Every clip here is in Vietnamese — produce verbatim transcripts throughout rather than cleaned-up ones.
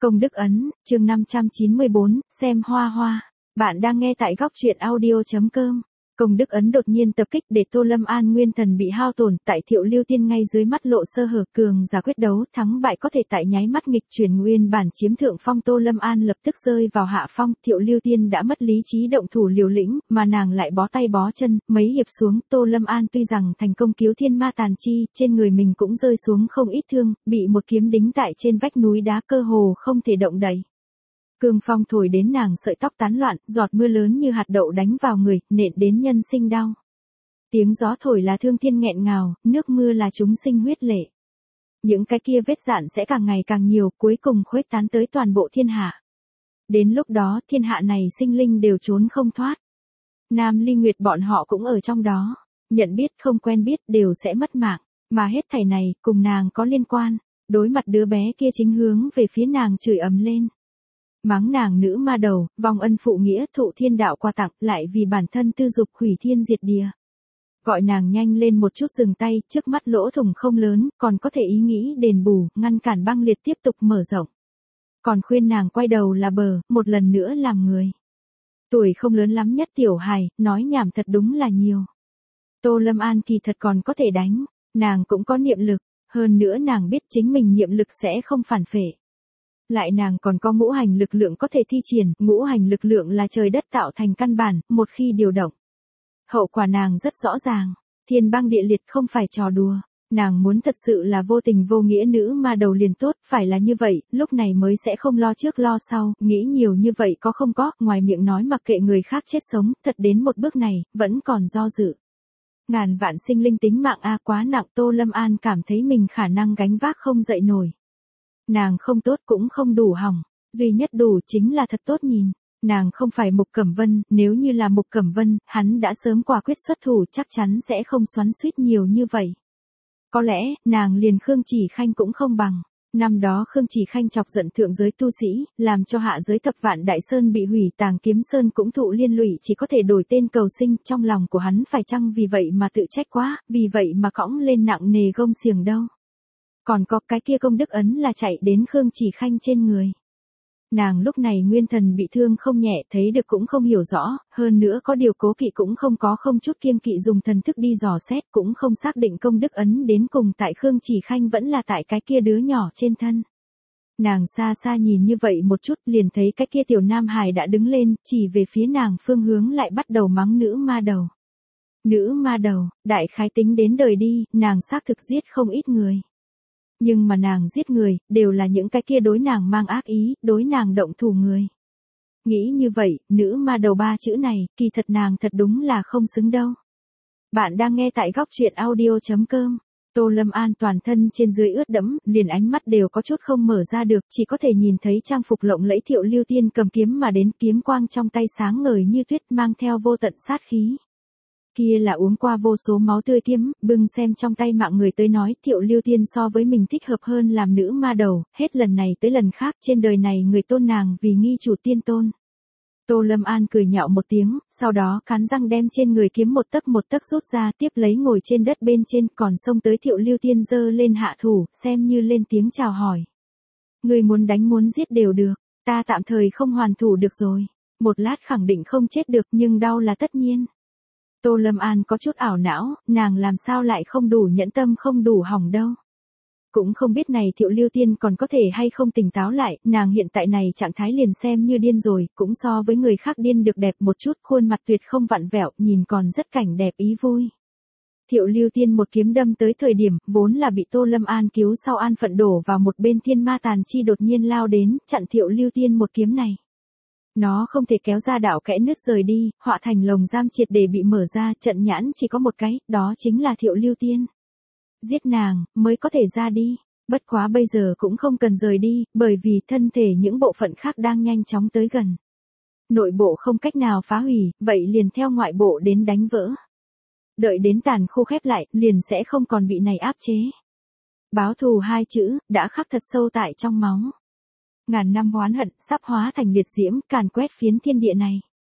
Công đức ấn, chương năm trăm chín mươi bốn, xem hoa hoa. Bạn đang nghe tại góc truyện audio.com. Công đức ấn đột nhiên tập kích để Tô Lâm An nguyên thần bị hao tổn, tại Thiệu Lưu Tiên ngay dưới mắt lộ sơ hở, cường giả quyết đấu, thắng bại có thể tại nháy mắt nghịch chuyển, nguyên bản chiếm thượng phong Tô Lâm An lập tức rơi vào hạ phong, Thiệu Lưu Tiên đã mất lý trí động thủ liều lĩnh, mà nàng lại bó tay bó chân, mấy hiệp xuống, Tô Lâm An tuy rằng thành công cứu thiên ma tàn chi, trên người mình cũng rơi xuống không ít thương, bị một kiếm đính tại trên vách núi đá, cơ hồ không thể động đậy. Cương phong thổi đến nàng sợi tóc tán loạn, giọt mưa lớn như hạt đậu đánh vào người, nện đến nhân sinh đau. Tiếng gió thổi là thương thiên nghẹn ngào, nước mưa là chúng sinh huyết lệ. Những cái kia vết rạn sẽ càng ngày càng nhiều, cuối cùng khuếch tán tới toàn bộ thiên hạ. Đến lúc đó, thiên hạ này sinh linh đều trốn không thoát. Nam Ly Nguyệt bọn họ cũng ở trong đó, nhận biết không quen biết đều sẽ mất mạng, mà hết thảy này cùng nàng có liên quan. Đối mặt đứa bé kia chính hướng về phía nàng chửi ầm lên. Mắng nàng nữ ma đầu, vong ân phụ nghĩa, thụ thiên đạo quà tặng, lại vì bản thân tư dục hủy thiên diệt địa. Gọi nàng nhanh lên một chút dừng tay, trước mắt lỗ thủng không lớn, còn có thể ý nghĩ đền bù, ngăn cản băng liệt tiếp tục mở rộng. Còn khuyên nàng quay đầu là bờ, một lần nữa làm người. Tuổi không lớn lắm nhất tiểu hài, nói nhảm thật đúng là nhiều. Tô Lâm An kỳ thật còn có thể đánh, nàng cũng có niệm lực, hơn nữa nàng biết chính mình niệm lực sẽ không phản phệ. Lại nàng còn có ngũ hành lực lượng có thể thi triển, ngũ hành lực lượng là trời đất tạo thành căn bản, một khi điều động. Hậu quả nàng rất rõ ràng, thiên băng địa liệt không phải trò đùa, nàng muốn thật sự là vô tình vô nghĩa nữ ma đầu liền tốt, phải là như vậy, lúc này mới sẽ không lo trước lo sau, nghĩ nhiều như vậy có không có, ngoài miệng nói mặc kệ người khác chết sống, thật đến một bước này, vẫn còn do dự. Ngàn vạn sinh linh tính mạng a quá nặng, Tô Lâm An cảm thấy mình khả năng gánh vác không dậy nổi. Nàng không tốt cũng không đủ hỏng, duy nhất đủ chính là thật tốt nhìn. Nàng không phải Mục Cẩm Vân, nếu như là Mục Cẩm Vân, hắn đã sớm quả quyết xuất thủ, chắc chắn sẽ không xoắn xuýt nhiều như vậy. Có lẽ, nàng liền Khương Chỉ Khanh cũng không bằng. Năm đó Khương Chỉ Khanh chọc giận thượng giới tu sĩ, làm cho hạ giới thập vạn đại sơn bị hủy, Tàng Kiếm Sơn cũng thụ liên lụy, chỉ có thể đổi tên cầu sinh, trong lòng của hắn phải chăng vì vậy mà tự trách quá, vì vậy mà cõng lên nặng nề gông xiềng đâu. Còn có cái kia công đức ấn là chạy đến Khương Chỉ Khanh trên người. Nàng lúc này nguyên thần bị thương không nhẹ, thấy được cũng không hiểu rõ, hơn nữa có điều cố kỵ cũng không có, không chút kiêng kỵ dùng thần thức đi dò xét, cũng không xác định công đức ấn đến cùng tại Khương Chỉ Khanh vẫn là tại cái kia đứa nhỏ trên thân. Nàng xa xa nhìn như vậy một chút, liền thấy cái kia tiểu nam hài đã đứng lên, chỉ về phía nàng phương hướng lại bắt đầu mắng nữ ma đầu. Nữ ma đầu, đại khái tính đến đời đi, nàng xác thực giết không ít người. Nhưng mà nàng giết người, đều là những cái kia đối nàng mang ác ý, đối nàng động thủ người. Nghĩ như vậy, nữ ma đầu ba chữ này, kỳ thật nàng thật đúng là không xứng đâu. Bạn đang nghe tại góc truyện audio.com. Tô Lâm An toàn thân trên dưới ướt đẫm, liền ánh mắt đều có chút không mở ra được, chỉ có thể nhìn thấy trang phục lộng lẫy Thiệu Lưu Tiên cầm kiếm mà đến, kiếm quang trong tay sáng ngời như tuyết, mang theo vô tận sát khí. Kia là uống qua vô số máu tươi kiếm, bưng xem trong tay mạng người tới nói, Thiệu Lưu Tiên so với mình thích hợp hơn làm nữ ma đầu, hết lần này tới lần khác, trên đời này người tôn nàng vì nghi chủ tiên tôn. Tô Lâm An cười nhạo một tiếng, sau đó cắn răng đem trên người kiếm một tấc một tấc rút ra, tiếp lấy ngồi trên đất bên trên, còn xông tới Thiệu Lưu Tiên giơ lên hạ thủ, xem như lên tiếng chào hỏi. Người muốn đánh muốn giết đều được, ta tạm thời không hoàn thủ được rồi, một lát khẳng định không chết được nhưng đau là tất nhiên. Tô Lâm An có chút ảo não, nàng làm sao lại không đủ nhẫn tâm, không đủ hỏng đâu. Cũng không biết này Thiệu Lưu Tiên còn có thể hay không tỉnh táo lại, nàng hiện tại này trạng thái liền xem như điên rồi, cũng so với người khác điên được đẹp một chút, khuôn mặt tuyệt không vặn vẹo, nhìn còn rất cảnh đẹp ý vui. Thiệu Lưu Tiên một kiếm đâm tới thời điểm, vốn là bị Tô Lâm An cứu sau an phận đổ vào một bên thiên ma tàn chi đột nhiên lao đến, chặn Thiệu Lưu Tiên một kiếm này. Nó không thể kéo ra đạo kẽ nứt rời đi, họa thành lồng giam triệt để bị mở ra, trận nhãn chỉ có một cái, đó chính là Thiệu Lưu Tiên. Giết nàng, mới có thể ra đi, bất quá bây giờ cũng không cần rời đi, bởi vì thân thể những bộ phận khác đang nhanh chóng tới gần. Nội bộ không cách nào phá hủy, vậy liền theo ngoại bộ đến đánh vỡ. Đợi đến tàn khô khép lại, liền sẽ không còn bị này áp chế. Báo thù hai chữ, đã khắc thật sâu tại trong máu. Ngàn năm oán hận, sắp hóa thành liệt diễm, càn quét phiến thiên địa này.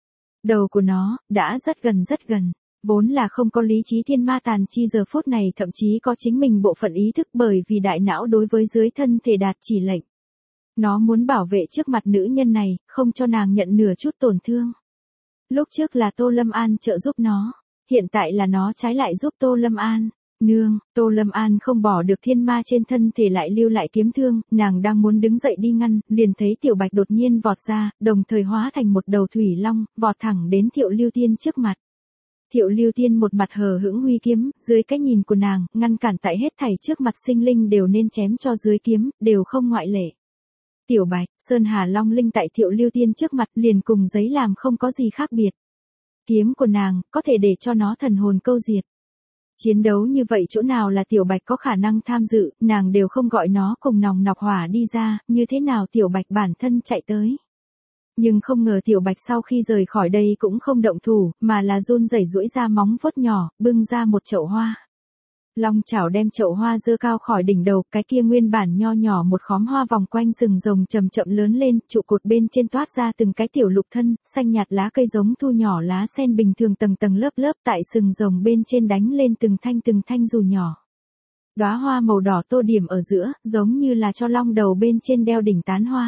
Đầu của nó, đã rất gần rất gần, vốn là không có lý trí thiên ma tàn chi giờ phút này thậm chí có chính mình bộ phận ý thức, bởi vì đại não đối với dưới thân thể đạt chỉ lệnh. Nó muốn bảo vệ trước mặt nữ nhân này, không cho nàng nhận nửa chút tổn thương. Lúc trước là Tô Lâm An trợ giúp nó, hiện tại là nó trái lại giúp Tô Lâm An. Nương, Tô Lâm An không bỏ được thiên ma trên thân thể lại lưu lại kiếm thương, nàng đang muốn đứng dậy đi ngăn, liền thấy Tiểu Bạch đột nhiên vọt ra, đồng thời hóa thành một đầu thủy long, vọt thẳng đến Thiệu Lưu Tiên trước mặt. Thiệu Lưu Tiên một mặt hờ hững huy kiếm, dưới cái nhìn của nàng, ngăn cản tại hết thảy trước mặt sinh linh đều nên chém cho dưới kiếm, đều không ngoại lệ. Tiểu Bạch, Sơn Hà Long Linh tại Thiệu Lưu Tiên trước mặt liền cùng giấy làm không có gì khác biệt. Kiếm của nàng, có thể để cho nó thần hồn câu diệt. Chiến đấu như vậy chỗ nào là Tiểu Bạch có khả năng tham dự, nàng đều không gọi nó cùng nòng nọc hỏa đi ra, như thế nào Tiểu Bạch bản thân chạy tới. Nhưng không ngờ Tiểu Bạch sau khi rời khỏi đây cũng không động thủ, mà là run rẩy duỗi ra móng vuốt nhỏ, bưng ra một chậu hoa. Long chảo đem chậu hoa giơ cao khỏi đỉnh đầu, cái kia nguyên bản nho nhỏ một khóm hoa vòng quanh rừng rồng chậm chậm lớn lên, trụ cột bên trên toát ra từng cái tiểu lục thân, xanh nhạt lá cây giống thu nhỏ lá sen bình thường tầng tầng lớp lớp tại sừng rồng bên trên đánh lên từng thanh từng thanh dù nhỏ. Đóa hoa màu đỏ tô điểm ở giữa, giống như là cho long đầu bên trên đeo đỉnh tán hoa.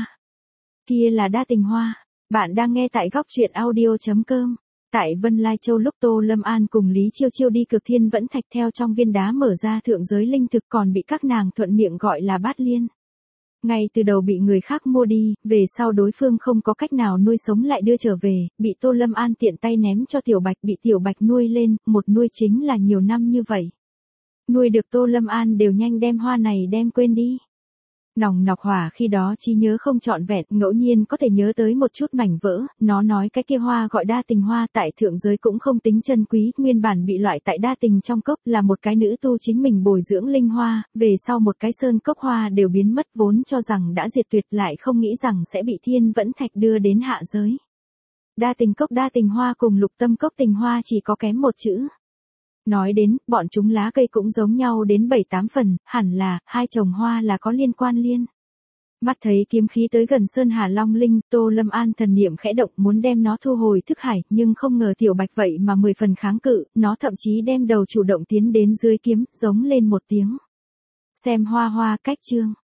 Kia là đa tình hoa. Bạn đang nghe tại góc truyện audio chấm com. Tại Vân Lai Châu lúc Tô Lâm An cùng Lý Chiêu Chiêu đi Cực Thiên Vẫn Thạch theo trong viên đá mở ra thượng giới linh thực còn bị các nàng thuận miệng gọi là bát liên. Ngay từ đầu bị người khác mua đi, về sau đối phương không có cách nào nuôi sống lại đưa trở về, bị Tô Lâm An tiện tay ném cho Tiểu Bạch, bị Tiểu Bạch nuôi lên, một nuôi chính là nhiều năm như vậy. Nuôi được Tô Lâm An đều nhanh đem hoa này đem quên đi. Nòng nọc hỏa khi đó trí nhớ không trọn vẹn, ngẫu nhiên có thể nhớ tới một chút mảnh vỡ, nó nói cái kia hoa gọi đa tình hoa tại thượng giới cũng không tính chân quý, nguyên bản bị loại tại đa tình trong cốc là một cái nữ tu chính mình bồi dưỡng linh hoa, về sau một cái sơn cốc hoa đều biến mất vốn cho rằng đã diệt tuyệt lại không nghĩ rằng sẽ bị Thiên Vẫn Thạch đưa đến hạ giới. Đa tình cốc đa tình hoa cùng lục tâm cốc tình hoa chỉ có kém một chữ. Nói đến, bọn chúng lá cây cũng giống nhau đến bảy tám phần, hẳn là, hai chồng hoa là có liên quan liên. Mắt thấy kiếm khí tới gần Sơn Hà Long Linh, Tô Lâm An thần niệm khẽ động muốn đem nó thu hồi thức hải, nhưng không ngờ Tiểu Bạch vậy mà mười phần kháng cự, nó thậm chí đem đầu chủ động tiến đến dưới kiếm, giống lên một tiếng. Xem hoa hoa cách chương.